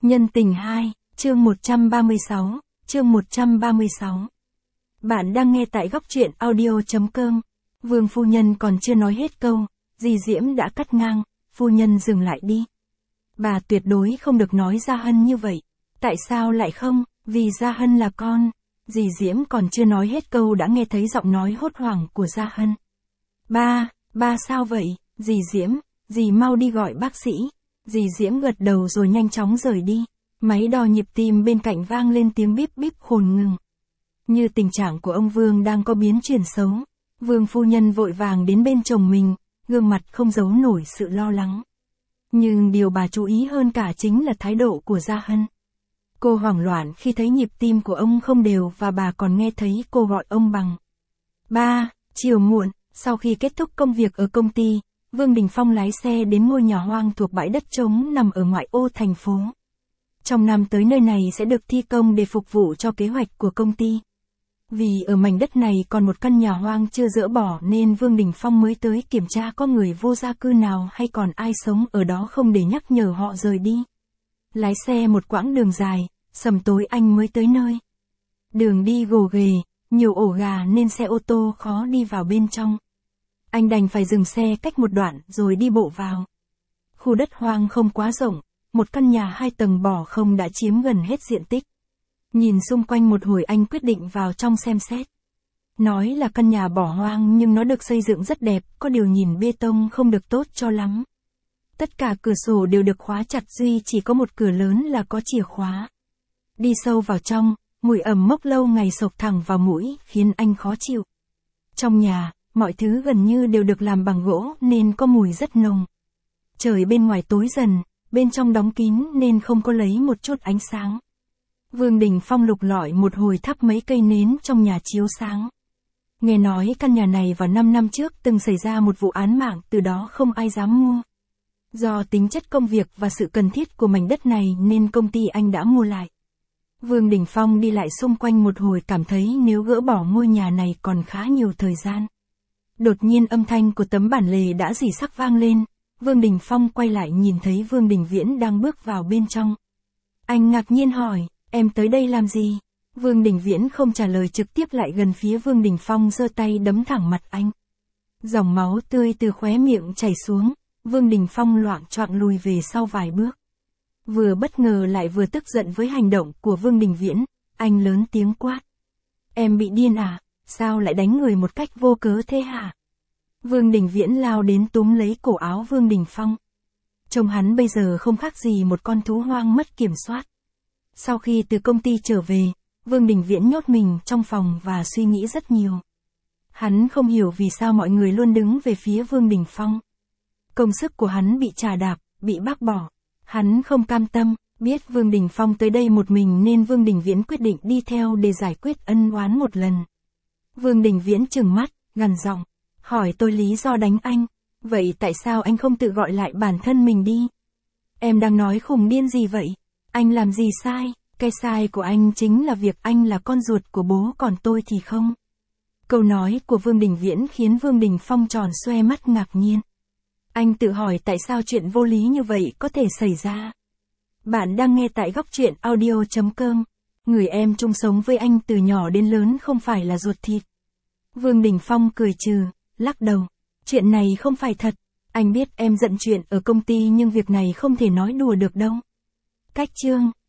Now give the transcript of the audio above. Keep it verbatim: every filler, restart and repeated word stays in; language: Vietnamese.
Nhân tình hai, chương một trăm ba mươi sáu, chương một trăm ba mươi sáu. Bạn đang nghe tại góc truyện audio.com. Vương phu nhân còn chưa nói hết câu, dì Diễm đã cắt ngang, phu nhân dừng lại đi. Bà tuyệt đối không được nói Gia Hân như vậy. Tại sao lại không, vì Gia Hân là con. Dì Diễm còn chưa nói hết câu đã nghe thấy giọng nói hốt hoảng của Gia Hân. Ba, ba sao vậy, dì Diễm, dì mau đi gọi bác sĩ. Dì Diễm gật đầu rồi nhanh chóng rời đi. Máy đo nhịp tim bên cạnh vang lên tiếng bíp bíp khồn ngừng. Như tình trạng của ông Vương đang có biến chuyển xấu. Vương phu nhân vội vàng đến bên chồng mình, gương mặt không giấu nổi sự lo lắng. Nhưng điều bà chú ý hơn cả chính là thái độ của Gia Hân. Cô hoảng loạn khi thấy nhịp tim của ông không đều và bà còn nghe thấy cô gọi ông bằng ba. Chiều muộn, sau khi kết thúc công việc ở công ty, Vương Đình Phong lái xe đến ngôi nhà hoang thuộc bãi đất trống nằm ở ngoại ô thành phố. Trong năm tới nơi này sẽ được thi công để phục vụ cho kế hoạch của công ty. Vì ở mảnh đất này còn một căn nhà hoang chưa dỡ bỏ nên Vương Đình Phong mới tới kiểm tra có người vô gia cư nào hay còn ai sống ở đó không để nhắc nhở họ rời đi. Lái xe một quãng đường dài, sầm tối anh mới tới nơi. Đường đi gồ ghề, nhiều ổ gà nên xe ô tô khó đi vào bên trong. Anh đành phải dừng xe cách một đoạn rồi đi bộ vào. Khu đất hoang không quá rộng, một căn nhà hai tầng bỏ không đã chiếm gần hết diện tích. Nhìn xung quanh một hồi anh quyết định vào trong xem xét. Nói là căn nhà bỏ hoang nhưng nó được xây dựng rất đẹp, có điều nhìn bê tông không được tốt cho lắm. Tất cả cửa sổ đều được khóa chặt, duy chỉ có một cửa lớn là có chìa khóa. Đi sâu vào trong, mùi ẩm mốc lâu ngày xộc thẳng vào mũi khiến anh khó chịu. Trong nhà, mọi thứ gần như đều được làm bằng gỗ nên có mùi rất nồng. Trời bên ngoài tối dần, bên trong đóng kín nên không có lấy một chút ánh sáng. Vương Đình Phong lục lọi một hồi thắp mấy cây nến trong nhà chiếu sáng. Nghe nói căn nhà này vào năm năm trước từng xảy ra một vụ án mạng, từ đó không ai dám mua. Do tính chất công việc và sự cần thiết của mảnh đất này nên công ty anh đã mua lại. Vương Đình Phong đi lại xung quanh một hồi cảm thấy nếu gỡ bỏ ngôi nhà này còn khá nhiều thời gian. Đột nhiên âm thanh của tấm bản lề đã rỉ sắc vang lên. Vương Đình Phong quay lại nhìn thấy Vương Đình Viễn đang bước vào bên trong. Anh ngạc nhiên hỏi, em tới đây làm gì? Vương Đình Viễn không trả lời, trực tiếp lại gần phía Vương Đình Phong giơ tay đấm thẳng mặt anh. Dòng máu tươi từ khóe miệng chảy xuống, Vương Đình Phong loạng choạng lùi về sau vài bước. Vừa bất ngờ lại vừa tức giận với hành động của Vương Đình Viễn, anh lớn tiếng quát. Em bị điên à, sao lại đánh người một cách vô cớ thế hả? Vương Đình Viễn lao đến túm lấy cổ áo Vương Đình Phong. Trông hắn bây giờ không khác gì một con thú hoang mất kiểm soát. Sau khi từ công ty trở về, Vương Đình Viễn nhốt mình trong phòng và suy nghĩ rất nhiều. Hắn không hiểu vì sao mọi người luôn đứng về phía Vương Đình Phong. Công sức của hắn bị chà đạp, bị bác bỏ. Hắn không cam tâm, biết Vương Đình Phong tới đây một mình nên Vương Đình Viễn quyết định đi theo để giải quyết ân oán một lần. Vương Đình Viễn trừng mắt, gằn giọng, hỏi tôi lý do đánh anh. Vậy tại sao anh không tự gọi lại bản thân mình đi? Em đang nói khùng điên gì vậy? Anh làm gì sai? Cái sai của anh chính là việc anh là con ruột của bố còn tôi thì không. Câu nói của Vương Đình Viễn khiến Vương Đình Phong tròn xoe mắt ngạc nhiên. Anh tự hỏi tại sao chuyện vô lý như vậy có thể xảy ra. Bạn đang nghe tại góc truyện audio.com. Người em chung sống với anh từ nhỏ đến lớn không phải là ruột thịt. Vương Đình Phong cười trừ, lắc đầu. Chuyện này không phải thật. Anh biết em giận chuyện ở công ty nhưng việc này không thể nói đùa được đâu. Cách chương.